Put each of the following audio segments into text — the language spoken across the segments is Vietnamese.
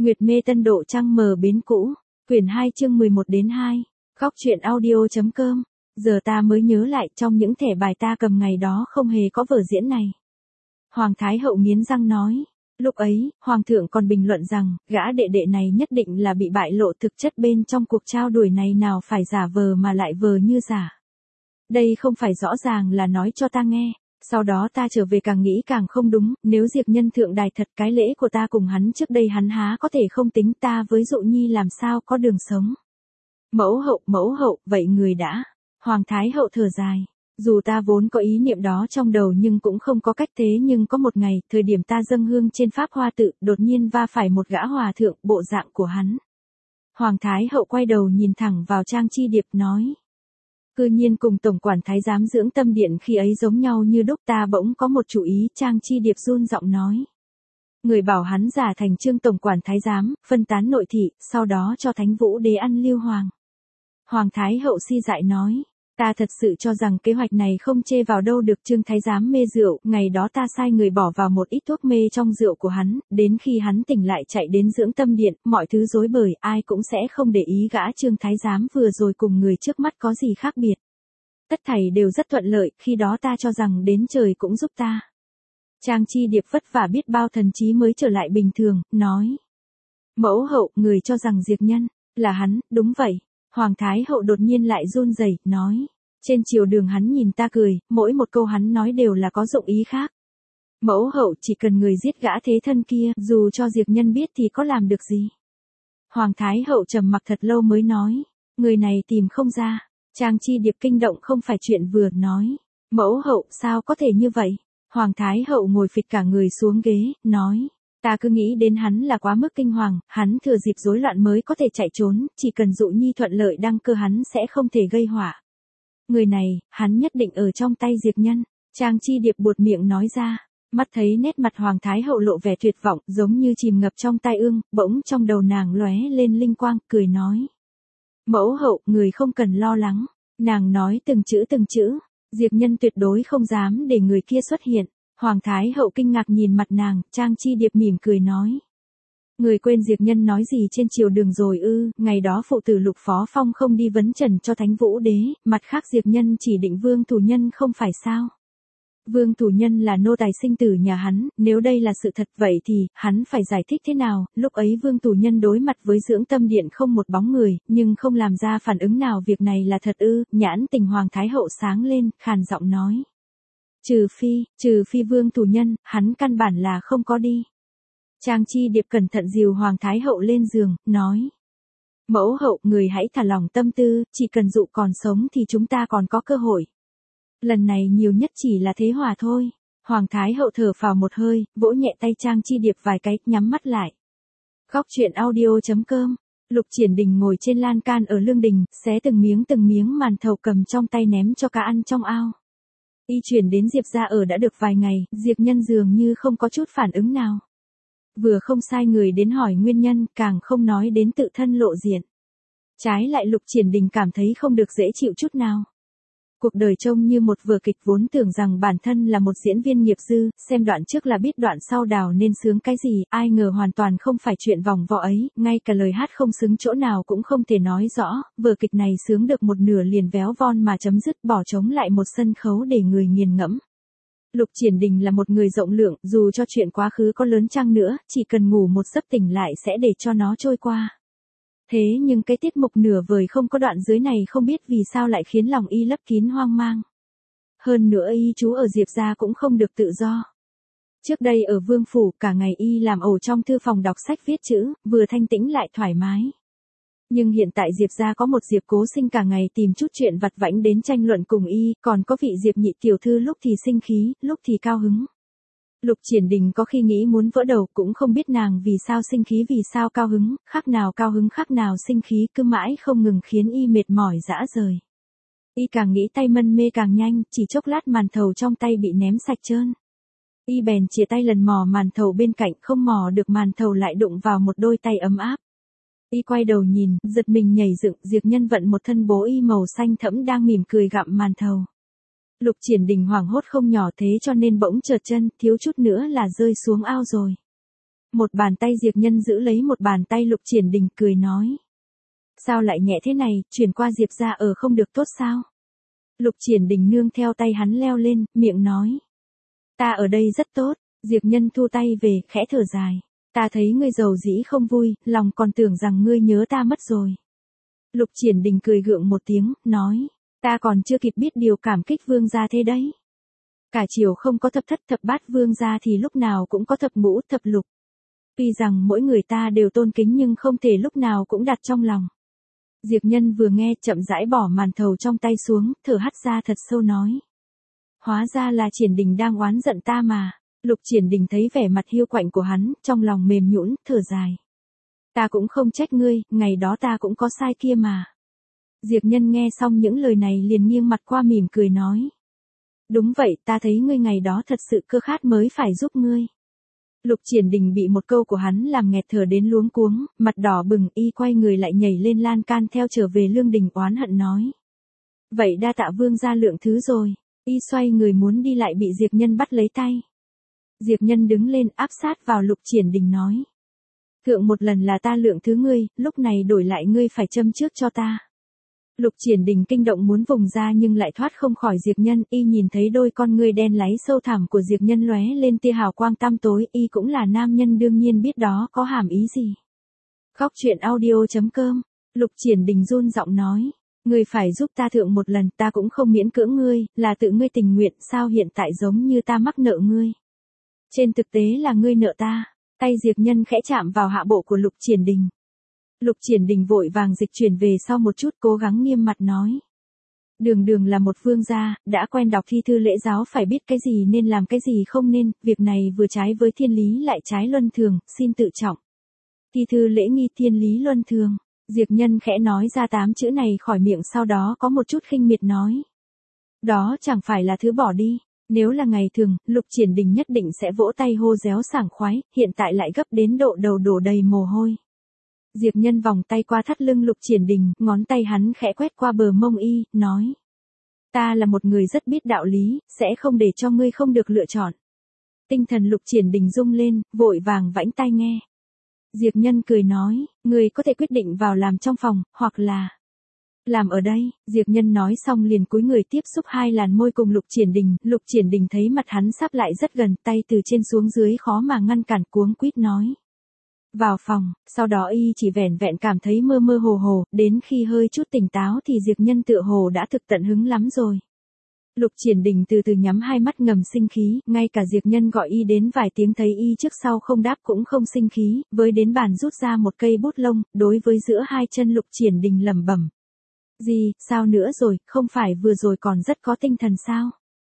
Nguyệt mê tân độ trăng mờ bến cũ, quyển 2 chương 11-2, góc truyện audio.com. Giờ ta mới nhớ lại trong những thẻ bài ta cầm ngày đó không hề có vở diễn này. Hoàng Thái Hậu nghiến răng nói. Lúc ấy, Hoàng thượng còn bình luận rằng, gã đệ đệ này nhất định là bị bại lộ thực chất bên trong cuộc trao đổi này, nào phải giả vờ mà lại vờ như giả. Đây không phải rõ ràng là nói cho ta nghe. Sau đó ta trở về càng nghĩ càng không đúng, nếu Diệp Nhân thượng đài thật, cái lễ của ta cùng hắn trước đây hắn há có thể không tính, ta với Dụ Nhi làm sao có đường sống. Mẫu hậu, vậy người đã. Hoàng Thái Hậu thở dài. Dù ta vốn có ý niệm đó trong đầu nhưng cũng không có cách, thế nhưng có một ngày, thời điểm ta dâng hương trên Pháp Hoa Tự, đột nhiên va phải một gã hòa thượng, bộ dạng của hắn. Hoàng Thái Hậu quay đầu nhìn thẳng vào Trang Chi Điệp nói. Cư nhiên cùng Tổng quản Thái giám Dưỡng Tâm Điện khi ấy giống nhau như đúc. Ta bỗng có một chủ ý. Trang Chi Điệp run giọng nói. Người bảo hắn giả thành Trương Tổng quản Thái giám, phân tán nội thị, sau đó cho Thánh Vũ Đế ăn lưu hoàng. Hoàng Thái Hậu si dại nói. Ta thật sự cho rằng kế hoạch này không chê vào đâu được. Trương Thái giám mê rượu, ngày đó ta sai người bỏ vào một ít thuốc mê trong rượu của hắn, đến khi hắn tỉnh lại chạy đến Dưỡng Tâm Điện, mọi thứ rối bời, ai cũng sẽ không để ý gã Trương Thái giám vừa rồi cùng người trước mắt có gì khác biệt. Tất thảy đều rất thuận lợi, khi đó ta cho rằng đến trời cũng giúp ta. Trang Chi Điệp vất vả biết bao thần trí mới trở lại bình thường, nói. Mẫu hậu, người cho rằng Diệp Nhân là hắn, đúng vậy. Hoàng Thái Hậu đột nhiên lại run rẩy, nói. Trên triều đường hắn nhìn ta cười, mỗi một câu hắn nói đều là có dụng ý khác. Mẫu hậu, chỉ cần người giết gã thế thân kia, dù cho Diệp Nhân biết thì có làm được gì. Hoàng Thái Hậu trầm mặc thật lâu mới nói. Người này tìm không ra. Trang Chi Điệp kinh động không phải chuyện vừa, nói. Mẫu hậu, sao có thể như vậy? Hoàng Thái Hậu ngồi phịch cả người xuống ghế, nói. Ta cứ nghĩ đến hắn là quá mức kinh hoàng, hắn thừa dịp rối loạn mới có thể chạy trốn, chỉ cần Dụ Nhi thuận lợi đăng cơ hắn sẽ không thể gây họa. Người này, hắn nhất định ở trong tay Diệp Nhân. Trang Chi Điệp buột miệng nói ra. Mắt thấy nét mặt Hoàng Thái Hậu lộ vẻ tuyệt vọng, giống như chìm ngập trong tai ương, bỗng trong đầu nàng lóe lên linh quang, cười nói. Mẫu hậu, người không cần lo lắng. Nàng nói từng chữ. Diệp Nhân tuyệt đối không dám để người kia xuất hiện. Hoàng Thái Hậu kinh ngạc nhìn mặt nàng, Trang Chi Điệp mỉm cười nói. Người quên Diệp Nhân nói gì trên triều đường rồi ư? Ngày đó phụ tử Lục Phó Phong không đi vấn trần cho Thánh Vũ Đế, mặt khác Diệp Nhân chỉ định Vương Thủ Nhân không phải sao? Vương Thủ Nhân là nô tài sinh tử nhà hắn, nếu đây là sự thật vậy thì, hắn phải giải thích thế nào? Lúc ấy Vương Thủ Nhân đối mặt với Dưỡng Tâm Điện không một bóng người, nhưng không làm ra phản ứng nào. Việc này là thật ư? Nhãn tình Hoàng Thái Hậu sáng lên, khàn giọng nói. Trừ phi Vương Thủ Nhân, hắn căn bản là không có đi. Trang Chi Điệp cẩn thận dìu Hoàng Thái Hậu lên giường, nói. Mẫu hậu, người hãy thả lỏng tâm tư, chỉ cần Dụ còn sống thì chúng ta còn có cơ hội. Lần này nhiều nhất chỉ là thế hòa thôi. Hoàng Thái Hậu thở phào một hơi, vỗ nhẹ tay Trang Chi Điệp vài cái, nhắm mắt lại. Góc truyện audio.com. Lục Triển Đình ngồi trên lan can ở lương đình, xé từng miếng màn thầu cầm trong tay ném cho cá ăn trong ao. Y chuyển đến Diệp gia ở đã được vài ngày, Diệp Nhân dường như không có chút phản ứng nào. Vừa không sai người đến hỏi nguyên nhân, càng không nói đến tự thân lộ diện. Trái lại Lục Triển Đình cảm thấy không được dễ chịu chút nào. Cuộc đời trông như một vở kịch, vốn tưởng rằng bản thân là một diễn viên nghiệp dư, xem đoạn trước là biết đoạn sau đào nên sướng cái gì, ai ngờ hoàn toàn không phải chuyện vòng vo ấy, ngay cả lời hát không xứng chỗ nào cũng không thể nói rõ, vở kịch này sướng được một nửa liền véo von mà chấm dứt, bỏ trống lại một sân khấu để người nghiền ngẫm. Lục Triển Đình là một người rộng lượng, dù cho chuyện quá khứ có lớn chăng nữa, chỉ cần ngủ một giấc tỉnh lại sẽ để cho nó trôi qua. Thế nhưng cái tiết mục nửa vời không có đoạn dưới này không biết vì sao lại khiến lòng y lấp kín hoang mang. Hơn nữa y chú ở Diệp gia cũng không được tự do. Trước đây ở Vương Phủ cả ngày y làm ổ trong thư phòng đọc sách viết chữ, vừa thanh tĩnh lại thoải mái. Nhưng hiện tại Diệp gia có một Diệp Cố Sinh cả ngày tìm chút chuyện vặt vãnh đến tranh luận cùng y, còn có vị Diệp nhị tiểu thư lúc thì sinh khí, lúc thì cao hứng. Lục Triển Đình có khi nghĩ muốn vỡ đầu, cũng không biết nàng vì sao sinh khí vì sao cao hứng, khác nào cao hứng khác nào sinh khí, cứ mãi không ngừng khiến y mệt mỏi rã rời. Y càng nghĩ tay mân mê càng nhanh, chỉ chốc lát màn thầu trong tay bị ném sạch trơn. Y bèn chìa tay lần mò màn thầu bên cạnh, không mò được màn thầu lại đụng vào một đôi tay ấm áp. Y quay đầu nhìn, giật mình nhảy dựng, Diệp Nhân vận một thân bố y màu xanh thẫm đang mỉm cười gặm màn thầu. Lục Triển Đình hoảng hốt không nhỏ, thế cho nên bỗng trượt chân, thiếu chút nữa là rơi xuống ao rồi. Một bàn tay Diệp Nhân giữ lấy một bàn tay Lục Triển Đình cười nói. Sao lại nhẹ thế này, chuyển qua Diệp ra ở không được tốt sao? Lục Triển Đình nương theo tay hắn leo lên, miệng nói. Ta ở đây rất tốt, Diệp Nhân thu tay về, khẽ thở dài. Ta thấy ngươi giàu dĩ không vui, lòng còn tưởng rằng ngươi nhớ ta mất rồi. Lục Triển Đình cười gượng một tiếng, nói. Ta còn chưa kịp biết điều cảm kích vương gia thế đấy. Cả triều không có thập thất thập bát vương gia thì lúc nào cũng có thập ngũ thập lục. Tuy rằng mỗi người ta đều tôn kính nhưng không thể lúc nào cũng đặt trong lòng. Diệp Nhân vừa nghe chậm rãi bỏ màn thầu trong tay xuống, thở hắt ra thật sâu nói. Hóa ra là Triển Đình đang oán giận ta mà. Lục Triển Đình thấy vẻ mặt hiu quạnh của hắn, trong lòng mềm nhũn, thở dài. Ta cũng không trách ngươi, ngày đó ta cũng có sai kia mà. Diệp Nhân nghe xong những lời này liền nghiêng mặt qua mỉm cười nói. Đúng vậy, ta thấy ngươi ngày đó thật sự cơ khát mới phải giúp ngươi. Lục Triển Đình bị một câu của hắn làm nghẹt thở đến luống cuống, mặt đỏ bừng, y quay người lại nhảy lên lan can theo trở về lương đình oán hận nói. Vậy đa tạ vương gia lượng thứ rồi, y xoay người muốn đi lại bị Diệp Nhân bắt lấy tay. Diệp Nhân đứng lên áp sát vào Lục Triển Đình nói. Thượng một lần là ta lượng thứ ngươi, lúc này đổi lại ngươi phải châm trước cho ta. Lục Triển Đình kinh động muốn vùng ra nhưng lại thoát không khỏi Diệp Nhân, y nhìn thấy đôi con ngươi đen láy sâu thẳm của Diệp Nhân lóe lên tia hào quang tăm tối, y cũng là nam nhân đương nhiên biết đó có hàm ý gì. Khóc chuyện audio.com, Lục Triển Đình run giọng nói, ngươi phải giúp ta thượng một lần, ta cũng không miễn cưỡng ngươi, là tự ngươi tình nguyện, sao hiện tại giống như ta mắc nợ ngươi. Trên thực tế là ngươi nợ ta, tay Diệp Nhân khẽ chạm vào hạ bộ của Lục Triển Đình. Lục Triển Đình vội vàng dịch chuyển về sau một chút cố gắng nghiêm mặt nói. Đường đường là một vương gia, đã quen đọc thi thư lễ giáo phải biết cái gì nên làm cái gì không nên, việc này vừa trái với thiên lý lại trái luân thường, xin tự trọng. Thi thư lễ nghi thiên lý luân thường, Diệp Nhân khẽ nói ra 8 chữ này khỏi miệng sau đó có một chút khinh miệt nói. Đó chẳng phải là thứ bỏ đi, nếu là ngày thường, Lục Triển Đình nhất định sẽ vỗ tay hô réo sảng khoái, hiện tại lại gấp đến độ đầu đổ đầy mồ hôi. Diệp Nhân vòng tay qua thắt lưng Lục Triển Đình, ngón tay hắn khẽ quét qua bờ mông y, nói. Ta là một người rất biết đạo lý, sẽ không để cho ngươi không được lựa chọn. Tinh thần Lục Triển Đình rung lên, vội vàng vãnh tai nghe. Diệp Nhân cười nói, ngươi có thể quyết định vào làm trong phòng, hoặc là làm ở đây. Diệp Nhân nói xong liền cúi người tiếp xúc hai làn môi cùng Lục Triển Đình thấy mặt hắn sắp lại rất gần, tay từ trên xuống dưới khó mà ngăn cản cuống quýt nói. Vào phòng, sau đó y chỉ vẻn vẹn cảm thấy mơ mơ hồ hồ, đến khi hơi chút tỉnh táo thì Diệp Nhân tựa hồ đã thực tận hứng lắm rồi. Lục Triển Đình từ từ nhắm hai mắt ngầm sinh khí, ngay cả Diệp Nhân gọi y đến vài tiếng thấy y trước sau không đáp cũng không sinh khí, với đến bàn rút ra một cây bút lông, đối với giữa hai chân Lục Triển Đình lẩm bẩm. Gì, sao nữa rồi, không phải vừa rồi còn rất có tinh thần sao?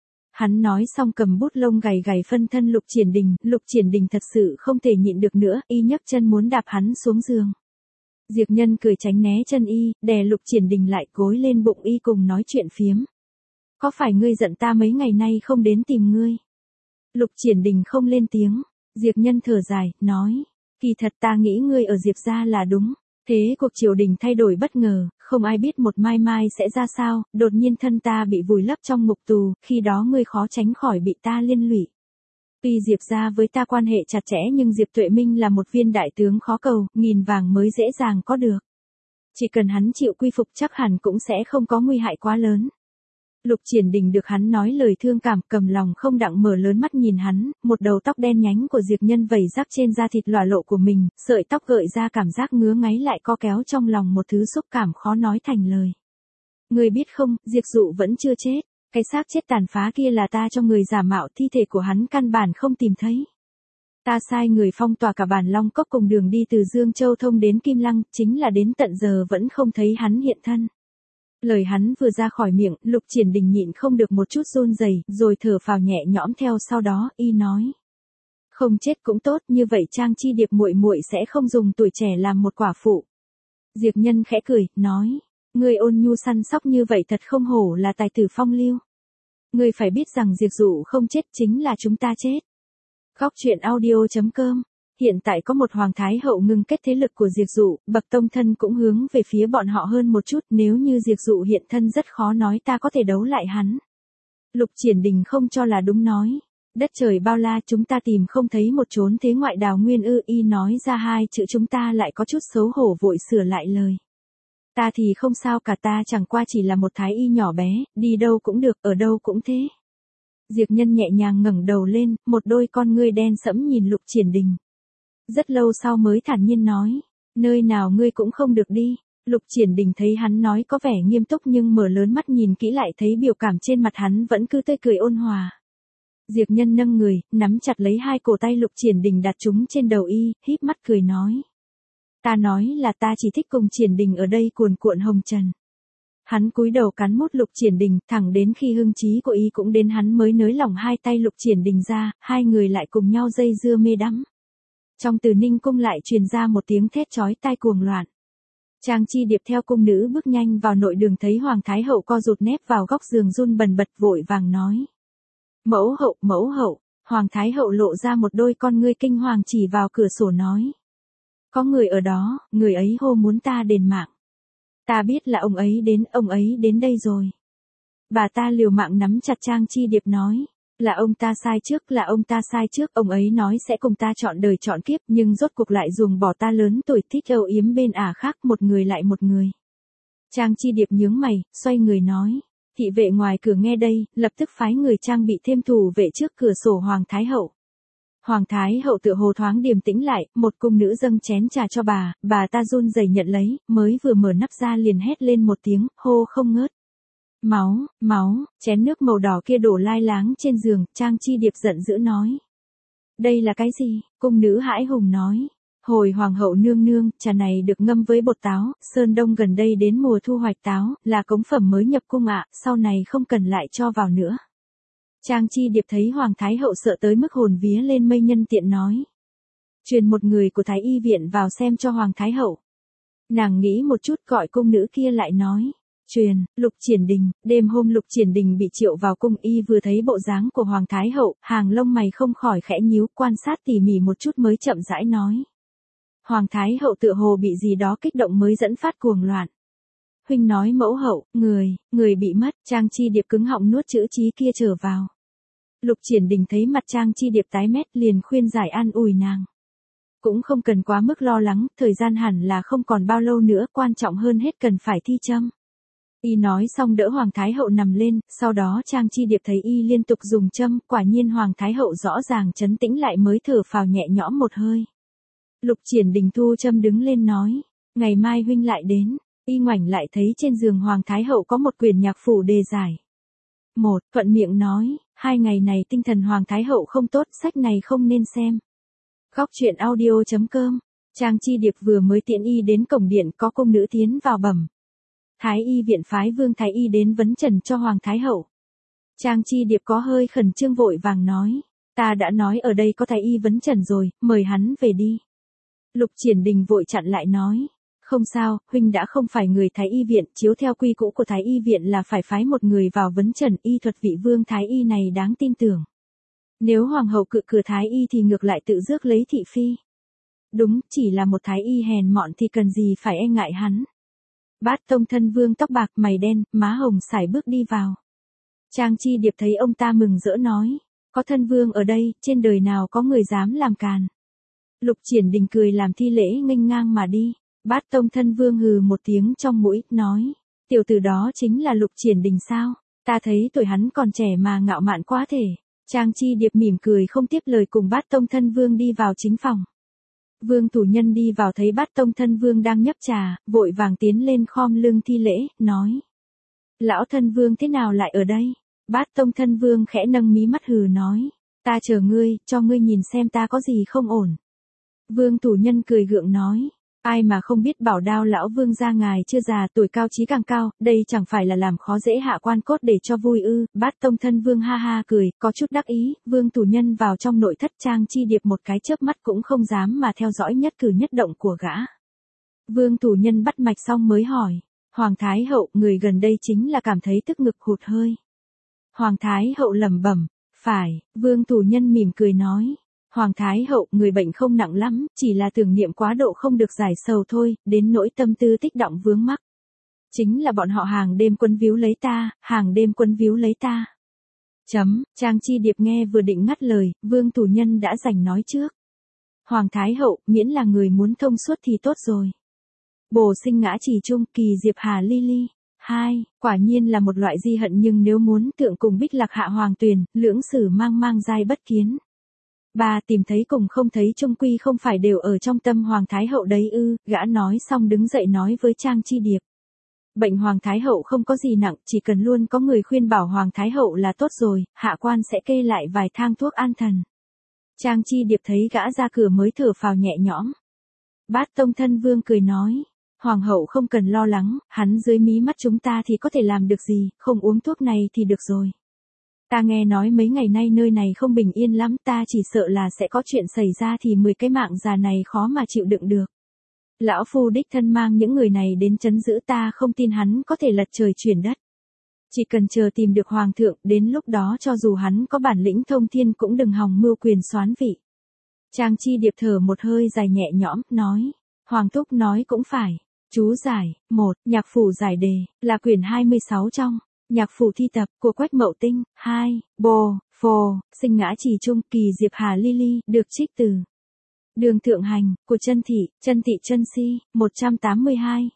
Hắn nói xong cầm bút lông gảy gảy phân thân Lục Triển Đình thật sự không thể nhịn được nữa, y nhấc chân muốn đạp hắn xuống giường. Diệp Nhân cười tránh né chân y, đè Lục Triển Đình lại gối lên bụng y cùng nói chuyện phiếm. Có phải ngươi giận ta mấy ngày nay không đến tìm ngươi? Lục Triển Đình không lên tiếng, Diệp Nhân thở dài, nói, kỳ thật ta nghĩ ngươi ở Diệp gia là đúng. Thế cuộc triều đình thay đổi bất ngờ, không ai biết một mai mai sẽ ra sao, đột nhiên thân ta bị vùi lấp trong ngục tù, khi đó ngươi khó tránh khỏi bị ta liên lụy. Tuy Diệp gia với ta quan hệ chặt chẽ nhưng Diệp Tuệ Minh là một viên đại tướng khó cầu, nghìn vàng mới dễ dàng có được. Chỉ cần hắn chịu quy phục chắc hẳn cũng sẽ không có nguy hại quá lớn. Lục Triển Đình được hắn nói lời thương cảm, cầm lòng không đặng mở lớn mắt nhìn hắn, một đầu tóc đen nhánh của Diệp Nhân vẩy rác trên da thịt lòa lộ của mình, sợi tóc gợi ra cảm giác ngứa ngáy lại co kéo trong lòng một thứ xúc cảm khó nói thành lời. Người biết không, Diệp Dụ vẫn chưa chết, cái xác chết tàn phá kia là ta cho người giả mạo, thi thể của hắn căn bản không tìm thấy. Ta sai người phong tỏa cả bản Long Cốc cùng đường đi từ Dương Châu thông đến Kim Lăng, chính là đến tận giờ vẫn không thấy hắn hiện thân. Lời hắn vừa ra khỏi miệng, Lục Triển Đình nhịn không được một chút run rẩy, rồi thở phào nhẹ nhõm theo sau đó, y nói. Không chết cũng tốt, như vậy Trang Chi Điệp muội muội sẽ không dùng tuổi trẻ làm một quả phụ. Diệp Nhân khẽ cười, nói, ngươi ôn nhu săn sóc như vậy thật không hổ là tài tử phong lưu. Ngươi phải biết rằng Diệp Dụ không chết chính là chúng ta chết. Khóc chuyện audio.com. Hiện tại có một hoàng thái hậu ngưng kết thế lực của Diệp Dụ, bậc tông thân cũng hướng về phía bọn họ hơn một chút, nếu như Diệp Dụ hiện thân rất khó nói ta có thể đấu lại hắn. Lục Triển Đình không cho là đúng nói. Đất trời bao la chúng ta tìm không thấy một chốn thế ngoại đào nguyên ư, y nói ra hai chữ chúng ta lại có chút xấu hổ vội sửa lại lời. Ta thì không sao cả, ta chẳng qua chỉ là một thái y nhỏ bé, đi đâu cũng được, ở đâu cũng thế. Diệp Nhân nhẹ nhàng ngẩng đầu lên, một đôi con ngươi đen sẫm nhìn Lục Triển Đình. Rất lâu sau mới thản nhiên nói, nơi nào ngươi cũng không được đi. Lục Triển Đình thấy hắn nói có vẻ nghiêm túc nhưng mở lớn mắt nhìn kỹ lại thấy biểu cảm trên mặt hắn vẫn cứ tươi cười ôn hòa. Diệp Nhân nâng người, nắm chặt lấy hai cổ tay Lục Triển Đình đặt chúng trên đầu y, híp mắt cười nói. Ta nói là ta chỉ thích cùng Triển Đình ở đây cuồn cuộn hồng trần. Hắn cúi đầu cắn mút Lục Triển Đình, thẳng đến khi hưng trí của y cũng đến hắn mới nới lỏng hai tay Lục Triển Đình ra, hai người lại cùng nhau dây dưa mê đắm. Trong Từ Ninh cung lại truyền ra một tiếng thét chói tai cuồng loạn. Trang Chi Điệp theo cung nữ bước nhanh vào nội đường thấy Hoàng Thái Hậu co rụt nép vào góc giường run bần bật vội vàng nói. Mẫu hậu, Hoàng Thái Hậu lộ ra một đôi con ngươi kinh hoàng chỉ vào cửa sổ nói. Có người ở đó, người ấy hô muốn ta đền mạng. Ta biết là ông ấy đến đây rồi. Bà ta liều mạng nắm chặt Trang Chi Điệp nói. Là ông ta sai trước, ông ấy nói sẽ cùng ta chọn đời chọn kiếp nhưng rốt cuộc lại dùng bỏ ta lớn tuổi thích âu yếm bên ả khác một người lại một người. Trang Chi Điệp nhướng mày, xoay người nói. Thị vệ ngoài cửa nghe đây, lập tức phái người trang bị thêm thủ vệ trước cửa sổ Hoàng Thái Hậu. Hoàng Thái Hậu tựa hồ thoáng điềm tĩnh lại, một cung nữ dâng chén trà cho bà ta run rẩy nhận lấy, mới vừa mở nắp ra liền hét lên một tiếng, hô không ngớt. Máu, chén nước màu đỏ kia đổ lai láng trên giường, Trang Chi Điệp giận dữ nói. Đây là cái gì? Cung nữ hãi hùng nói. Hồi Hoàng hậu nương nương, trà này được ngâm với bột táo, Sơn Đông gần đây đến mùa thu hoạch táo, là cống phẩm mới nhập cung ạ, sau này không cần lại cho vào nữa. Trang Chi Điệp thấy Hoàng Thái Hậu sợ tới mức hồn vía lên mây nhân tiện nói. Truyền một người của Thái y viện vào xem cho Hoàng Thái Hậu. Nàng nghĩ một chút gọi cung nữ kia lại nói. Truyền, Lục Triển Đình, đêm hôm Lục Triển Đình bị triệu vào cung y vừa thấy bộ dáng của Hoàng Thái Hậu, hàng lông mày không khỏi khẽ nhíu quan sát tỉ mỉ một chút mới chậm rãi nói. Hoàng Thái Hậu tựa hồ bị gì đó kích động mới dẫn phát cuồng loạn. Huynh nói mẫu hậu, người bị mất, Trang Chi Điệp cứng họng nuốt chữ chí kia trở vào. Lục Triển Đình thấy mặt Trang Chi Điệp tái mét liền khuyên giải an ủi nàng. Cũng không cần quá mức lo lắng, thời gian hẳn là không còn bao lâu nữa, quan trọng hơn hết cần phải thi châm. Y nói xong đỡ Hoàng Thái Hậu nằm lên, sau đó Trang Chi Điệp thấy y liên tục dùng châm, quả nhiên Hoàng Thái Hậu rõ ràng trấn tĩnh lại mới thở phào nhẹ nhõm một hơi. Lục Triển Đình thu châm đứng lên nói, ngày mai huynh lại đến. Y ngoảnh lại thấy trên giường Hoàng Thái Hậu có một quyển nhạc phủ đề giải. Thuận miệng nói, 2 ngày này tinh thần Hoàng Thái Hậu không tốt, sách này không nên xem. Góc truyện audio.com, Trang Chi Điệp vừa mới tiễn y đến cổng điện có cung nữ tiến vào bẩm. Thái y viện phái Vương Thái y đến vấn trần cho Hoàng Thái Hậu. Trang Chi Điệp có hơi khẩn trương vội vàng nói, ta đã nói ở đây có Thái y vấn trần rồi, mời hắn về đi. Lục Triển Đình vội chặn lại nói. Không sao, huynh đã không phải người Thái y viện, chiếu theo quy cũ của Thái y viện là phải phái một người vào vấn trần, y thuật vị Vương Thái y này đáng tin tưởng. Nếu Hoàng hậu cự cửa Thái y thì ngược lại tự rước lấy thị phi. Đúng, chỉ là một Thái y hèn mọn thì cần gì phải e ngại hắn. Bát Tông Thân Vương tóc bạc mày đen, má hồng sải bước đi vào. Trang Chi Điệp thấy ông ta mừng rỡ nói, có Thân Vương ở đây, trên đời nào có người dám làm càn. Lục Triển Đình cười làm thi lễ nghênh ngang mà đi. Bát Tông Thân Vương hừ một tiếng trong mũi, nói, tiểu tử đó chính là Lục Triển Đình sao, ta thấy tuổi hắn còn trẻ mà ngạo mạn quá thể. Trang Chi Điệp mỉm cười không tiếp lời cùng Bát Tông Thân Vương đi vào chính phòng. Vương thủ nhân đi vào thấy Bát Tông Thân Vương đang nhấp trà, vội vàng tiến lên khom lưng thi lễ, nói. Lão Thân Vương thế nào lại ở đây? Bát Tông Thân Vương khẽ nâng mí mắt hừ nói, ta chờ ngươi, cho ngươi nhìn xem ta có gì không ổn. Vương thủ nhân cười gượng nói. Ai mà không biết Bảo Đao lão Vương gia ngài chưa già tuổi cao chí càng cao, đây chẳng phải là làm khó dễ hạ quan cốt để cho vui ư. Bát Tông Thân Vương ha ha cười, có chút đắc ý. Vương thủ nhân vào trong nội thất, Trang Chi Điệp một cái chớp mắt cũng không dám mà theo dõi nhất cử nhất động của gã. Vương thủ nhân bắt mạch xong mới hỏi, Hoàng Thái Hậu, người gần đây chính là cảm thấy tức ngực hụt hơi. Hoàng Thái Hậu lẩm bẩm, phải. Vương thủ nhân mỉm cười nói. Hoàng Thái Hậu, người bệnh không nặng lắm, chỉ là tưởng niệm quá độ không được giải sầu thôi, đến nỗi tâm tư tích động vướng mắc. Chính là bọn họ hàng đêm quấn víu lấy ta. Trang Chi Điệp nghe vừa định ngắt lời, Vương Thủ Nhân đã rảnh nói trước. Hoàng Thái Hậu, miễn là người muốn thông suốt thì tốt rồi. Bồ Sinh Ngã Chỉ Trung, Kỳ Diệp Hà Ly Ly. 2. Quả nhiên là một loại di hận, nhưng nếu muốn tượng cùng Bích Lạc Hạ Hoàng Tuyền, lưỡng sử mang mang giai bất kiến. 3. Tìm thấy cùng không thấy chung quy không phải đều ở trong tâm Hoàng Thái Hậu đấy ư? Gã nói xong đứng dậy nói với Trang Chi Điệp. Bệnh Hoàng Thái Hậu không có gì nặng, chỉ cần luôn có người khuyên bảo Hoàng Thái Hậu là tốt rồi, hạ quan sẽ kê lại vài thang thuốc an thần. Trang Chi Điệp thấy gã ra cửa mới thở phào nhẹ nhõm. Bát Tông Thân Vương cười nói. Hoàng hậu không cần lo lắng, hắn dưới mí mắt chúng ta thì có thể làm được gì, không uống thuốc này thì được rồi. Ta nghe nói mấy ngày nay nơi này không bình yên lắm, ta chỉ sợ là sẽ có chuyện xảy ra thì 10 cái mạng già này khó mà chịu đựng được. Lão phu đích thân mang những người này đến trấn giữ, ta không tin hắn có thể lật trời chuyển đất. Chỉ cần chờ tìm được hoàng thượng, đến lúc đó cho dù hắn có bản lĩnh thông thiên cũng đừng hòng mưu quyền soán vị. Trang Chi Điệp thở một hơi dài nhẹ nhõm, nói. Hoàng thúc nói cũng phải. Chú giải. 1. Nhạc phủ giải đề, là quyển 26 trong Nhạc phủ thi tập của Quách Mậu Tinh. 2. Bồ, Phồ, Sinh Ngã Chỉ Trung, Kỳ Diệp Hà Ly Ly, được trích từ Đường Thượng Hành, của Chân Thị Chân Si, 182,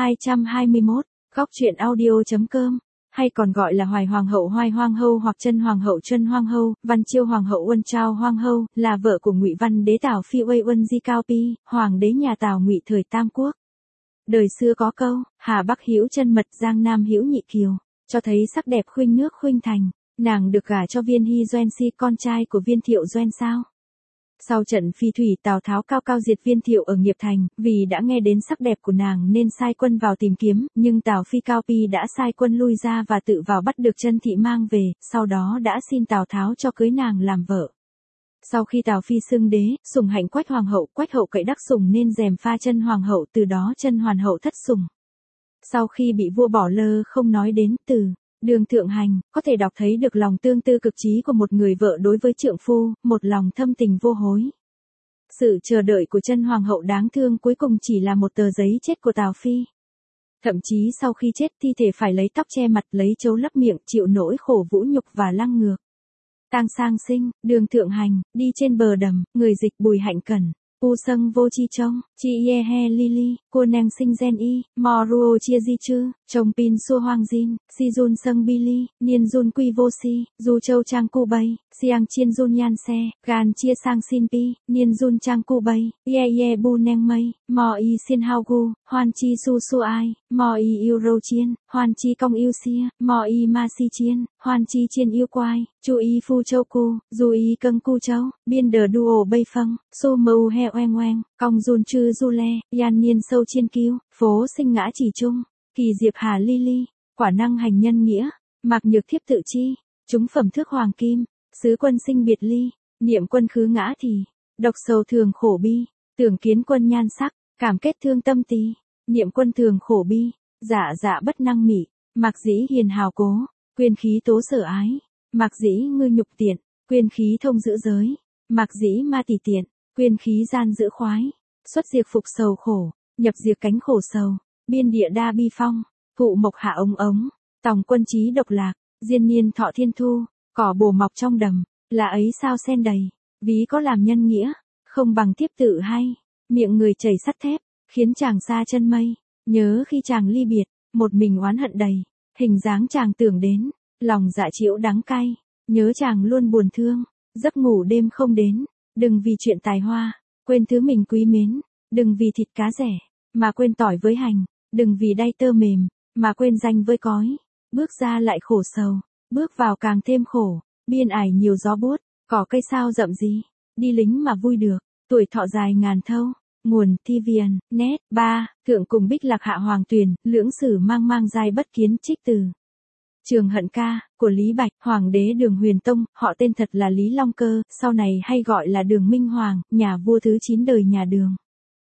221, goctruyện audio.com, hay còn gọi là Hoài Hoàng hậu Hoài Hoang Hâu hoặc Chân Hoàng hậu Chân Hoang Hâu, Văn Chiêu Hoàng hậu Uân Trao Hoang Hâu, là vợ của Ngụy Văn đế Tào Phi Uây Uân Di Cao Pi, hoàng đế nhà Tào Ngụy thời Tam Quốc. Đời xưa có câu, Hà Bắc hữu chân mật, Giang Nam hữu nhị kiều, cho thấy sắc đẹp khuynh nước khuynh thành. Nàng được gả cho Viên Hy Doen Si, con trai của Viên Thiệu Doen sao. Sau trận phi thủy, Tào Tháo cao cao diệt Viên Thiệu ở Nghiệp Thành, vì đã nghe đến sắc đẹp của nàng nên sai quân vào tìm kiếm, nhưng Tào Phi Cao Pi đã sai quân lui ra và tự vào bắt được Chân Thị mang về, sau đó đã xin Tào Tháo cho cưới nàng làm vợ. Sau khi Tào Phi xưng đế, sủng hạnh Quách hậu cậy đắc sủng nên gièm pha Chân Hoàng hậu, từ đó Chân Hoàn hậu thất sủng. Sau khi bị vua bỏ lơ không nói đến, từ Đường Thượng Hành, có thể đọc thấy được lòng tương tư cực trí của một người vợ đối với trượng phu, một lòng thâm tình vô hối. Sự chờ đợi của Chân Hoàng hậu đáng thương cuối cùng chỉ là một tờ giấy chết của Tào Phi. Thậm chí sau khi chết, thi thể phải lấy tóc che mặt, lấy trấu lấp miệng, chịu nỗi khổ vũ nhục và lăng ngược. Tang Sang Sinh, Đường Thượng Hành, đi trên bờ đầm, người dịch Bùi Hạnh Cẩn. U sâng vô chi trông, chi ye he li li, cô nàng sinh gen y, mò ruo chia di chư, chồng pin xua hoang jin, si jun sâng bi li, niên jun quy vô si, du châu trang cu bay, siang chiên jun yan xe, gan chia sang xin pi, niên jun trang cu bay, ye bu neng mây, mò y xin hao gu, hoan chi su su ai, mò y yêu râu chiên, hoan chi công yêu xia, mò y ma si chiên, hoan chi chiên yêu quai, chu y phu châu cu, du y câng cu châu, biên đờ duo bay phăng, su mâu he oeng oeng, cong run chư du le, yan niên sâu chiên kiêu, phố Sinh Ngã Chỉ Trung, Kỳ Diệp Hà Ly Ly, quả năng hành nhân nghĩa, mạc nhược thiếp tự chi, chúng phẩm thước hoàng kim, sứ quân sinh biệt ly, niệm quân khứ ngã thì, độc sầu thường khổ bi, tưởng kiến quân nhan sắc, cảm kết thương tâm tì, niệm quân thường khổ bi, dạ bất năng mị, mạc dĩ hiền hào cố, quyên khí tố sở ái, mạc dĩ ngư nhục tiện, quyên khí thông giữ giới, mạc dĩ ma tỷ tiện, quyên khí gian giữ khoái, xuất diệt phục sầu khổ, nhập diệt cánh khổ sầu, biên địa đa bi phong, thụ mộc hạ ống, tòng quân trí độc lạc, diên niên thọ thiên thu, cỏ bồ mọc trong đầm, là ấy sao sen đầy, ví có làm nhân nghĩa, không bằng tiếp tự hay, miệng người chảy sắt thép, khiến chàng xa chân mây, nhớ khi chàng ly biệt, một mình oán hận đầy, hình dáng chàng tưởng đến, lòng dạ chịu đắng cay, nhớ chàng luôn buồn thương, giấc ngủ đêm không đến, đừng vì chuyện tài hoa, quên thứ mình quý mến, đừng vì thịt cá rẻ, mà quên tỏi với hành, đừng vì đay tơ mềm, mà quên danh với cói, bước ra lại khổ sầu, bước vào càng thêm khổ, biên ải nhiều gió buốt, cỏ cây sao rậm gì, đi lính mà vui được, tuổi thọ dài ngàn thâu, nguồn thi viền, net, 3, thượng cùng Bích Lạc Hạ Hoàng Tuyền, lưỡng sử mang mang giai bất kiến trích từ Trường Hận Ca, của Lý Bạch, Hoàng đế Đường Huyền Tông, họ tên thật là Lý Long Cơ, sau này hay gọi là Đường Minh Hoàng, nhà vua thứ 9 đời nhà Đường.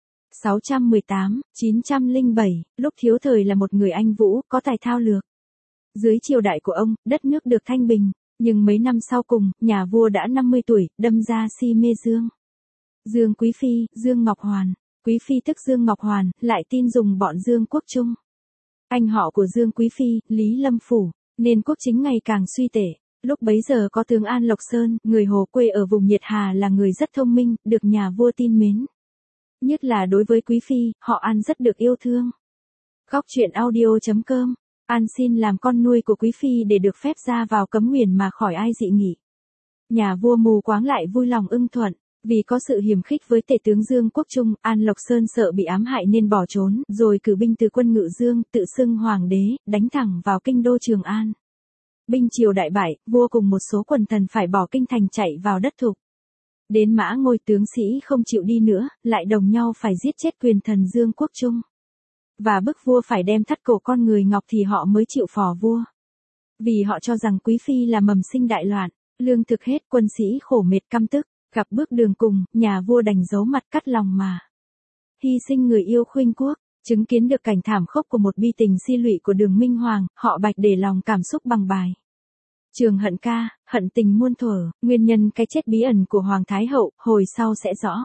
618-907, lúc thiếu thời là một người anh vũ, có tài thao lược. Dưới triều đại của ông, đất nước được thanh bình, nhưng mấy năm sau cùng, nhà vua đã 50 tuổi, đâm ra si mê Dương Quý Phi, Dương Ngọc Hoàn. Quý Phi tức Dương Ngọc Hoàn, lại tin dùng bọn Dương Quốc Trung. Anh họ của Dương Quý Phi, Lý Lâm Phủ, nên quốc chính ngày càng suy tệ. Lúc bấy giờ có tướng An Lộc Sơn, người Hồ quê ở vùng Nhiệt Hà là người rất thông minh, được nhà vua tin mến. Nhất là đối với quý phi, họ An rất được yêu thương. Góc truyện audio.com. An xin làm con nuôi của quý phi để được phép ra vào Cấm Nguyền mà khỏi ai dị nghị. Nhà vua mù quáng lại vui lòng ưng thuận. Vì có sự hiềm khích với tể tướng Dương Quốc Trung, An Lộc Sơn sợ bị ám hại nên bỏ trốn, rồi cử binh từ quân Ngự Dương, tự xưng hoàng đế, đánh thẳng vào kinh đô Trường An. Binh triều đại bại, vua cùng một số quần thần phải bỏ kinh thành chạy vào đất Thục. Đến Mã Ngôi tướng sĩ không chịu đi nữa, lại đồng nhau phải giết chết quyền thần Dương Quốc Trung. Và bức vua phải đem thắt cổ con người Ngọc thì họ mới chịu phò vua. Vì họ cho rằng quý phi là mầm sinh đại loạn, lương thực hết, quân sĩ khổ mệt căm tức. Gặp bước đường cùng, nhà vua đành giấu mặt cắt lòng mà hy sinh người yêu Khuynh Quốc. Chứng kiến được cảnh thảm khốc của một bi tình si lụy của Đường Minh Hoàng, họ Bạch để lòng cảm xúc bằng bài Trường Hận Ca, hận tình muôn thuở. Nguyên nhân cái chết bí ẩn của Hoàng Thái Hậu, hồi sau sẽ rõ.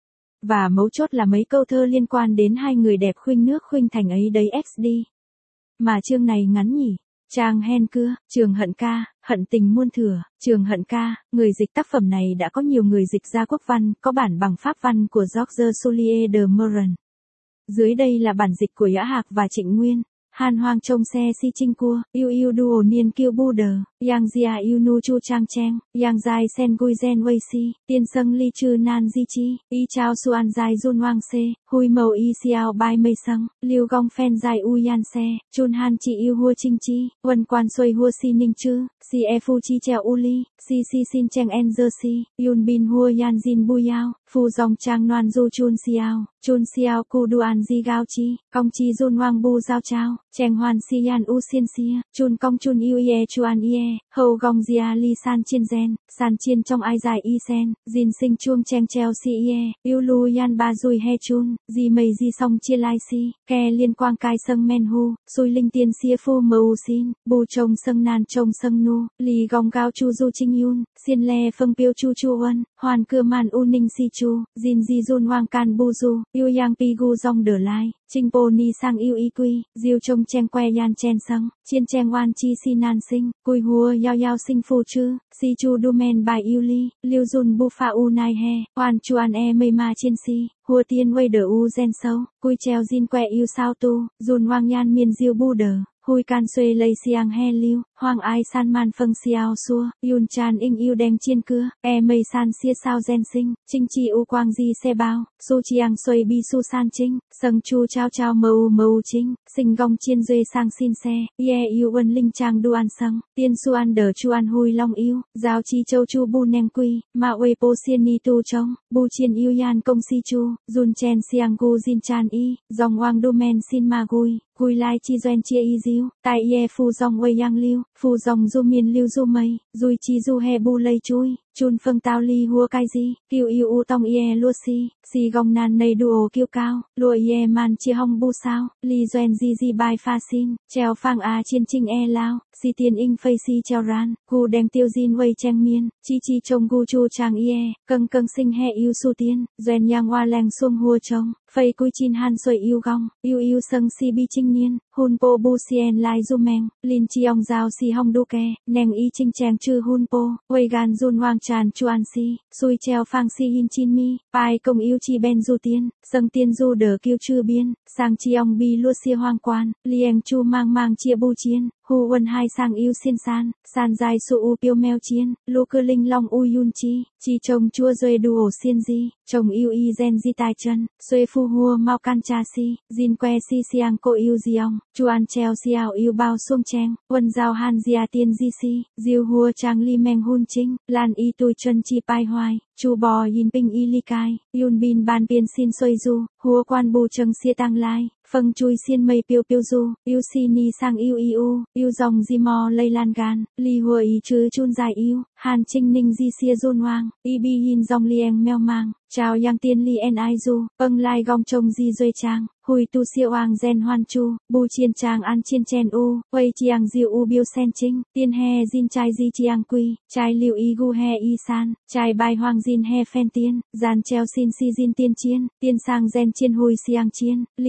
Và mấu chốt là mấy câu thơ liên quan đến hai người đẹp khuynh nước khuynh thành ấy đấy XD. Mà chương này ngắn nhỉ. Trang hen cưa, Trường Hận Ca, hận tình muôn thuở. Trường Hận Ca, người dịch tác phẩm này đã có nhiều người dịch ra quốc văn, có bản bằng pháp văn của Georges Soulier de Meuron. Dưới đây là bản dịch của Nhã Hạc và Trịnh Nguyên. Han hoang trông xe si trinh cua, yêu yêu duo niên kiêu bu đờ, yang zia yêu nu chu trang cheng, yang zai sen gui gen wei si, tiên sâng ly chư nan di chi, y chao suan zai zun wang se, hui màu y xiao bai mây sâng, liu gong phen zai u yan se, chun han chi yêu hua chinh chi, quân quan xuôi hua si ninh chư, si e phu chi treo u li, si si xin cheng en dơ si, yun bin hua yan jin bu yao, phu dòng trang noan du chun xiao ku duan di gao chi, công chi zun wang bu giao trao. Cheng hoan si yan u xiên xia, chun công chun yêu ye chuan ye, hầu gong zia li san chiên gen, san chiên trong ai dài y sen, jin sinh chuông cheng treo si ye, yêu lu yan ba dui he chun, di mây di song chia lai si, ke liên quang cai sâng men hu, xui linh tiên xia phu mâu xin, bu trông sâng nan trông sâng nu, li gong gao chu du trinh yun, xiên le phâng piêu chu chu ân, hoàn cưa man u ninh si chu, jin di zun wang can bu du, yêu yang pi gu dong đờ lai. Trinh bồ ni sang yêu y quy, diêu trông chen que yan chen sâng, chiên chen oan chi si nan sinh, cùi hùa yao yao sinh phu chư, si chu du men bài yêu ly, liêu dun bu pha u nai he, oan chuan e mây ma chiên si, hùa tiên wei đờ u gen sâu, cùi treo jin que yêu sao tu, dun wang yan miên diêu bu đờ. Hui can xuê lây siang he liu, hoang ai san man phâng xiao xua, yun chan ing yêu đen chiên cưa, e mây san xia sao gen sinh, trinh chi u quang di xe bao, su chiang xuê bi su san trinh, sâng chu trao trao mâu trinh, sinh gong chiên duê sang xin xe, ye yêu ân linh trang duan sâng, tiên suan đờ chuan hui long yêu, giao chi châu chu bu nem quy, ma uê po xiên ni tu trông, bu chiên yêu yan công si chu, dun chen siang gu jin chan y, dòng wang du men xin ma gui. Gui lai chi doen chia y diu, tai ye phu dòng wei yang liu, phu dòng du miên liu du mây, dui chi du he bu lây chui, chun phâng tao li hua kai di, kiu yêu u tong ye lua si gong nan nay duo kiêu cao, lua ye man chia hong bu sao, li doen di bai pha xin, treo phang a chiên trinh e lao, si tiên ing phây si treo ran, gu đem tiêu jin wei cheng miên, chi trông gu chu trang ye, câng sinh he yêu su tiên, doen yang hoa leng xuông hua trông, phây cui chin han xuôi yêu gong, yêu sâng si bi trinh niên, hun po bu sien lai du meng, lin chi ong giao si hong du ke, neng y trinh cheng chư hun po, wei gan zun wang chan chuan si, xui treo phang si hin chin mi, pai công yêu chi ben du tiên, sâng tiên du đờ kiêu chư biên, sang chi ong bi lua xia hoang quan, lieng chu mang chia bu chiên, hu wân hai sang yêu xiên san dài su u piêu meo chiên, lu cơ linh long u yun chi trông chua rơi đu xiên di, trông yêu y gen di tai chân, xuê phu hua mau can cha si, jin que si siang cô yêu diong, chuan treo xiao yêu bao xuông cheng, wân giao han zia tiên di si, diêu hua trang li meng hun chinh, lan y tui chân chi pai hoai, chu bò yin ping y li kai, yun bin ban biên xin xuôi du, hua quan bu trâng xia tăng lai. Phâng chui xiên mây piêu du, yêu si ni sang yêu dòng di mò lây lan gan, li hua ý chứ chun dài yêu, han trinh ninh di xia zôn hoang, y bi yin dòng lieng meo mang, chào yang tiên li en ai du, lai gong trông di duê trang, hui tu siêu oang gen hoan chu, bu chiên trang an chiên chen u, huây chiang diêu u biêu sen trinh, tiên he jin chai di chiang quy, chai liu y gu he y san, chai bai hoang jin he phen tiên, gian treo xin si jin tiên chiên, tiên sang gen chiên hui siang chiên, lin bi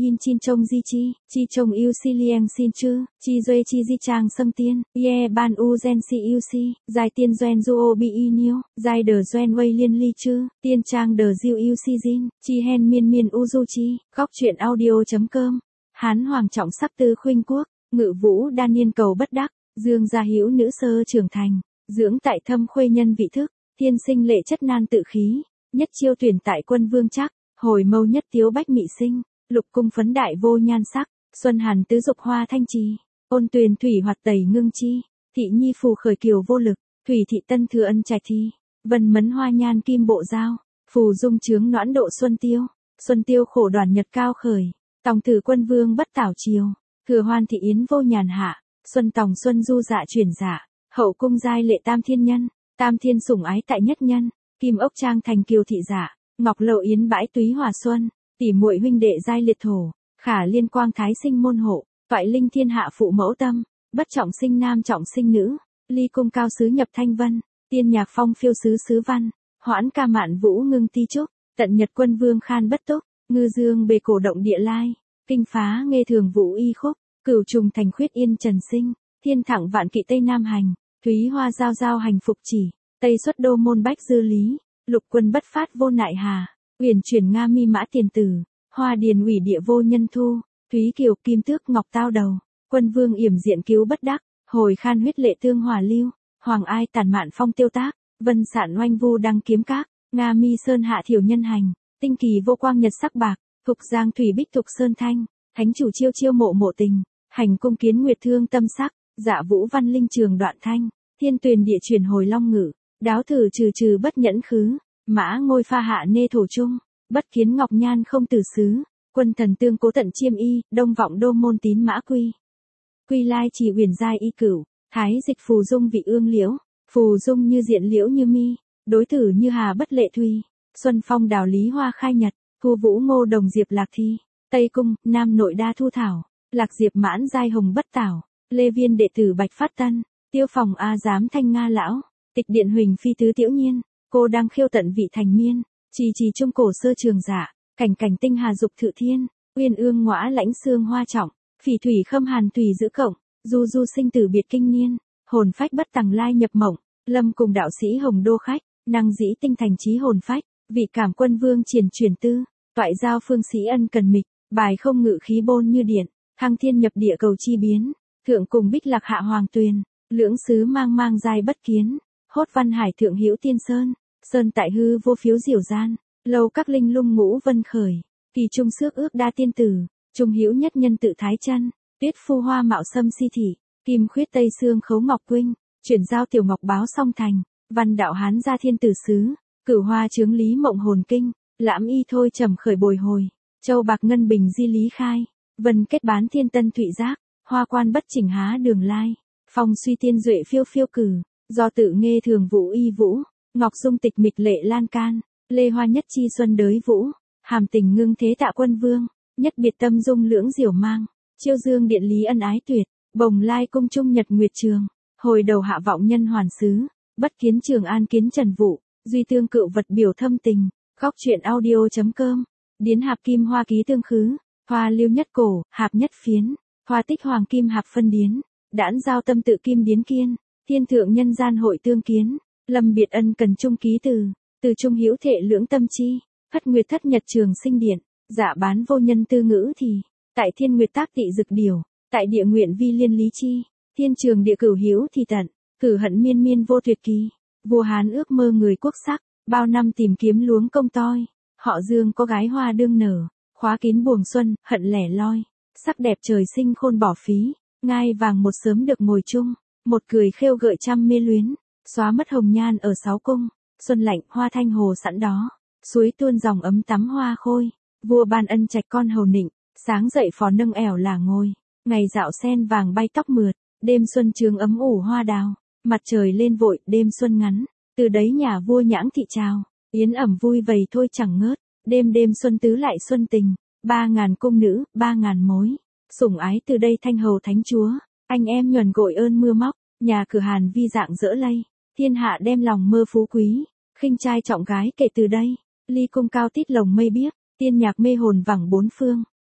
hin chin trông di chi trông yêu si liang xin chư, chi duê chi di trang sâm tiên, ye ban u gen si yêu si, giai tiên doen du o bi y niu, giai đờ doen wei liên ly chư, tiên trang đờ diêu yêu si jin, chi hen miên miên u du chi, góc truyện audio.com. Hán hoàng trọng sắp tư khuynh quốc, ngự vũ đan niên cầu bất đắc, dương gia hữu nữ sơ trưởng thành, dưỡng tại thâm khuê nhân vị thức, thiên sinh lệ chất nan tự khí, nhất chiêu tuyển tại quân vương chắc, hồi mâu nhất tiếu bách mị sinh, lục cung phấn đại vô nhan sắc, xuân hàn tứ dục hoa thanh trì, ôn tuyền thủy hoạt tẩy ngưng chi, thị nhi phù khởi kiều vô lực, thủy thị tân thừa ân trạch thi, vân mấn hoa nhan kim bộ giao, phù dung trướng noãn độ xuân tiêu khổ đoàn nhật cao khởi, tòng tử quân vương bất tảo chiều, thừa hoan thị yến vô nhàn hạ, xuân tòng xuân du dạ chuyển dạ, hậu cung giai lệ tam thiên nhân, tam thiên sủng ái tại nhất nhân, kim ốc trang thành kiều thị dạ, ngọc lậu yến bãi túy hòa xuân, tỷ muội huynh đệ giai liệt thổ, khả liên quang thái sinh môn hộ, toại linh thiên hạ phụ mẫu tâm, bất trọng sinh nam trọng sinh nữ, ly cung cao sứ nhập thanh vân, tiên nhạc phong phiêu sứ sứ văn, hoãn ca mạn vũ ngưng ti trúc, tận nhật quân vương khan bất túc, ngư dương bề cổ động địa lai, kinh phá nghe thường vũ y khúc, cửu trùng thành khuyết yên trần sinh, thiên thẳng vạn kỵ tây nam hành, thúy hoa giao giao hành phục chỉ, tây xuất đô môn bách dư lý, lục quân bất phát vô nại hà, uyển chuyển nga mi mã tiền tử, hoa điền ủy địa vô nhân thu, thúy kiều kim tước ngọc tao đầu, quân vương yểm diện cứu bất đắc, hồi khan huyết lệ tương hòa lưu, hoàng ai tản mạn phong tiêu tác, vân sạn oanh vu đăng kiếm các, nga mi sơn hạ thiểu nhân hành, tinh kỳ vô quang nhật sắc bạc, thục giang thủy bích thục sơn thanh, thánh chủ chiêu chiêu mộ mộ tình, hành cung kiến nguyệt thương tâm sắc, dạ vũ văn linh trường đoạn thanh, thiên tuyền địa chuyển hồi long ngự, đáo thử trừ trừ bất nhẫn khứ, mã ngôi pha hạ nê thổ trung, bất kiến ngọc nhan không tử xứ, quân thần tương cố tận chiêm y, đông vọng đô môn tín mã quy lai chỉ uyển giai y cửu, thái dịch phù dung vị ương liễu, phù dung như diện liễu như mi, đối tử như hà bất lệ thùy, xuân phong đào lý hoa khai nhật, thu vũ ngô đồng diệp lạc thi, tây cung nam nội đa thu thảo, lạc diệp mãn giai hồng bất tảo, lê viên đệ tử bạch phát tân, tiêu phòng a giám thanh nga lão, tịch điện huỳnh phi tứ tiểu nhiên, cô đang khiêu tận vị thành miên, trì trung cổ sơ trường dạ, cảnh cảnh tinh hà dục thự thiên, uyên ương ngõa lãnh xương hoa trọng, phỉ thủy khâm hàn tùy giữ cộng, du du sinh tử biệt kinh niên, hồn phách bất tằng lai nhập mộng, lâm cùng đạo sĩ hồng đô khách, năng dĩ tinh thành trí hồn phách, vị cảm quân vương triển chuyển tư, toại giao phương sĩ ân cần mịch, bài không ngự khí bôn như điện, thăng thiên nhập địa cầu chi biến, thượng cùng bích lạc hạ hoàng tuyền, lưỡng sứ mang mang giai bất kiến, hốt văn hải thượng hữu tiên sơn tại hư vô phiếu diểu gian, lâu các linh lung ngũ vân khởi, kỳ trung xước ước đa tiên tử, trung hữu nhất nhân tự thái chân, tuyết phu hoa mạo sâm si thị, kim khuyết tây xương khấu ngọc quynh, chuyển giao tiểu ngọc báo song thành, văn đạo hán gia thiên tử sứ, cửu hoa chướng lý mộng hồn kinh, lãm y thôi trầm khởi bồi hồi, châu bạc ngân bình di lý khai, vân kết bán thiên tân thụy giác, hoa quan bất chỉnh há đường lai, phong suy tiên duệ phiêu phiêu cử, do tự nghe thường vũ y vũ, ngọc dung tịch mịch lệ lan can, lê hoa nhất chi xuân đới vũ, hàm tình ngưng thế tạ quân vương, nhất biệt tâm dung lưỡng diểu mang, chiêu dương điện lý ân ái tuyệt, bồng lai cung trung nhật nguyệt trường, hồi đầu hạ vọng nhân hoàn xứ, bất kiến trường an kiến trần vụ, duy tương cựu vật biểu thâm tình, góc truyện audio.com, điến hạp kim hoa ký tương khứ, hoa lưu nhất cổ, hạp nhất phiến, hoa tích hoàng kim hạp phân điến, đãn giao tâm tự kim điến kiên, thiên thượng nhân gian hội tương kiến, lâm biệt ân cần trung ký từ trung hữu thệ lưỡng tâm chi, phất nguyệt thất nhật trường sinh điện, dạ bán vô nhân tư ngữ thì, tại thiên nguyệt tác tị dực điều, tại địa nguyện vi liên lý chi, thiên trường địa cửu hữu thì tận, cử hận miên miên vô tuyệt kỳ, vua Hán ước mơ người quốc sắc, bao năm tìm kiếm luống công toi, họ Dương có gái hoa đương nở, khóa kín buồng xuân, hận lẻ loi, sắc đẹp trời sinh khôn bỏ phí, ngai vàng một sớm được ngồi chung, một cười khêu gợi trăm mê luyến, xóa mất hồng nhan ở sáu cung, xuân lạnh hoa thanh hồ sẵn đó, suối tuôn dòng ấm tắm hoa khôi, vua ban ân trạch con hầu nịnh, sáng dậy phò nâng ẻo là ngôi, ngày dạo sen vàng bay tóc mượt, đêm xuân trường ấm ủ hoa đào, mặt trời lên vội, đêm xuân ngắn, từ đấy nhà vua nhãng thị trào, yến ẩm vui vầy thôi chẳng ngớt, đêm đêm xuân tứ lại xuân tình, 3.000 cung nữ, 3.000 mối, sủng ái từ đây thanh hầu thánh chúa, anh em nhuần gội ơn mưa móc, nhà cửa Hàn vi dạng dỡ lây, thiên hạ đem lòng mơ phú quý, khinh trai trọng gái kể từ đây, ly cung cao tít lồng mây biếc, tiên nhạc mê hồn vẳng bốn phương,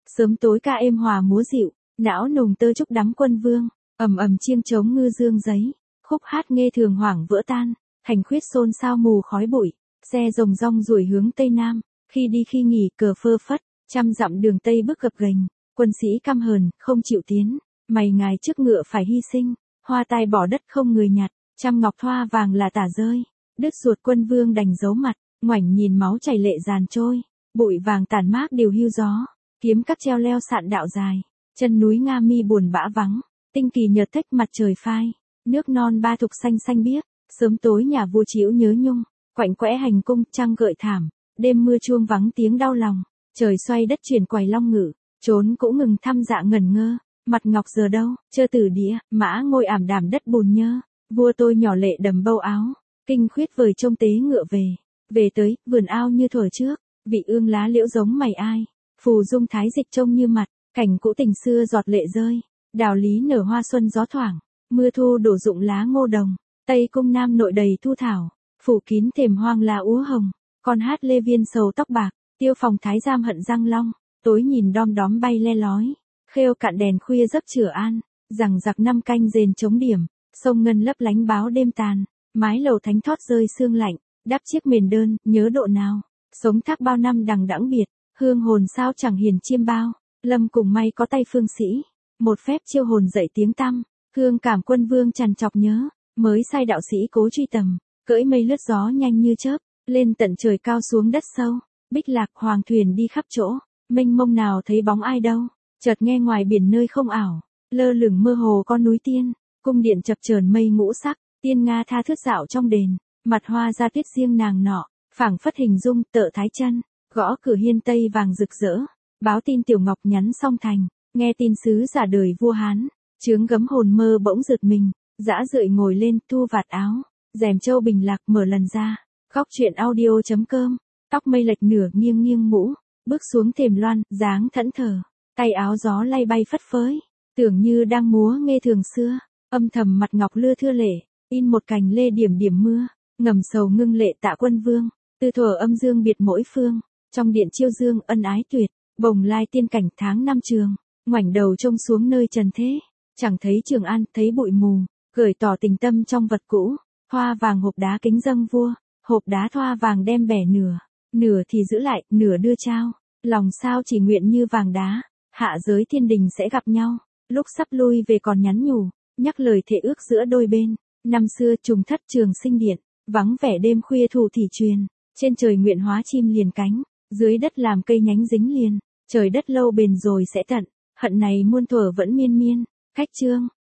Sớm tối ca êm hòa múa dịu, não nùng tơ trúc đắm quân vương, ầm ầm chiêng trống ngư dương giấy, khúc hát nghe thường hoảng vỡ tan, thành khuyết xôn xao mù khói bụi, xe rồng rong ruổi hướng tây nam, khi đi khi nghỉ cờ phơ phất, trăm dặm đường tây bước gập ghềnh, quân sĩ căm hờn, không chịu tiến, mày ngài trước ngựa phải hy sinh, hoa tai bỏ đất không người nhặt, trăm ngọc thoa vàng là tả rơi, đứt ruột quân vương đành giấu mặt, ngoảnh nhìn máu chảy lệ dàn trôi, bụi vàng tàn mát đều hưu gió, kiếm các treo leo sạn đạo dài, chân núi Nga Mi buồn bã vắng, tinh kỳ nhợt thách mặt trời phai, nước non ba thục xanh xanh biếc, sớm tối nhà vua chiếu nhớ nhung, quạnh quẽ hành cung trăng gợi thảm, đêm mưa chuông vắng tiếng đau lòng, trời xoay đất chuyển quầy long ngự, trốn cũng ngừng thăm dạ ngẩn ngơ, mặt ngọc giờ đâu, chơ tử đĩa, mã ngồi ảm đạm đất bùn nhơ, vua tôi nhỏ lệ đầm bâu áo, kinh khuyết vời trông tế ngựa về tới, vườn ao như thuở trước, vị ương lá liễu giống mày ai, phù dung thái dịch trông như mặt, cảnh cũ tình xưa giọt lệ rơi, đào lý nở hoa xuân gió thoảng, mưa thu đổ rụng lá ngô đồng, tây cung nam nội đầy thu thảo, phủ kín thềm hoang là úa hồng, con hát lê viên sầu tóc bạc, tiêu phòng thái giam hận răng long, tối nhìn đom đóm bay le lói, khêu cạn đèn khuya giấc chửa an, rằng giặc năm canh rền chống điểm, sông ngân lấp lánh báo đêm tàn, mái lầu thánh thót rơi sương lạnh, đắp chiếc mền đơn, nhớ độ nào, sống thác bao năm đằng đẵng biệt, hương hồn sao chẳng hiền chiêm bao, lâm cùng may có tay phương sĩ, một phép chiêu hồn dậy tiếng tăm, hương cảm quân vương trằn trọc nhớ, mới sai đạo sĩ cố truy tầm, cưỡi mây lướt gió nhanh như chớp, lên tận trời cao xuống đất sâu, bích lạc hoàng thuyền đi khắp chỗ, mênh mông nào thấy bóng ai đâu, chợt nghe ngoài biển nơi không ảo, lơ lửng mơ hồ con núi tiên, cung điện chập chờn mây ngũ sắc, tiên nga tha thướt dạo trong đền, mặt hoa ra tuyết riêng nàng nọ, phảng phất hình dung tợ thái chân, gõ cửa hiên tây vàng rực rỡ, báo tin tiểu ngọc nhắn xong thành, nghe tin sứ giả đời vua Hán, chướng gấm hồn mơ bỗng giật mình, dã rượi ngồi lên thu vạt áo, rèm châu bình lạc mở lần ra, góc chuyện audio.com, tóc mây lệch nửa nghiêng nghiêng mũ, bước xuống thềm loan, dáng thẫn thờ, tay áo gió lay bay phất phới, tưởng như đang múa nghe thường xưa, âm thầm mặt ngọc lưa thưa lệ, in một cành lê điểm điểm mưa, ngầm sầu ngưng lệ tạ quân vương, từ thuở âm dương biệt mỗi phương, trong điện chiêu dương ân ái tuyệt, bồng lai tiên cảnh tháng năm trường, ngoảnh đầu trông xuống nơi trần thế, chẳng thấy Trường An, thấy bụi mù, gửi tỏ tình tâm trong vật cũ, hoa vàng hộp đá kính dâng vua, hộp đá thoa vàng đem bẻ nửa thì giữ lại, nửa đưa trao, lòng sao chỉ nguyện như vàng đá, hạ giới thiên đình sẽ gặp nhau, lúc sắp lui về còn nhắn nhủ, nhắc lời thệ ước giữa đôi bên, năm xưa trùng thất Trường Sinh điện, vắng vẻ đêm khuya thủ thỉ truyền, trên trời nguyện hóa chim liền cánh, dưới đất làm cây nhánh dính liền, trời đất lâu bền rồi sẽ tận, hận này muôn thuở vẫn miên miên, khách chương.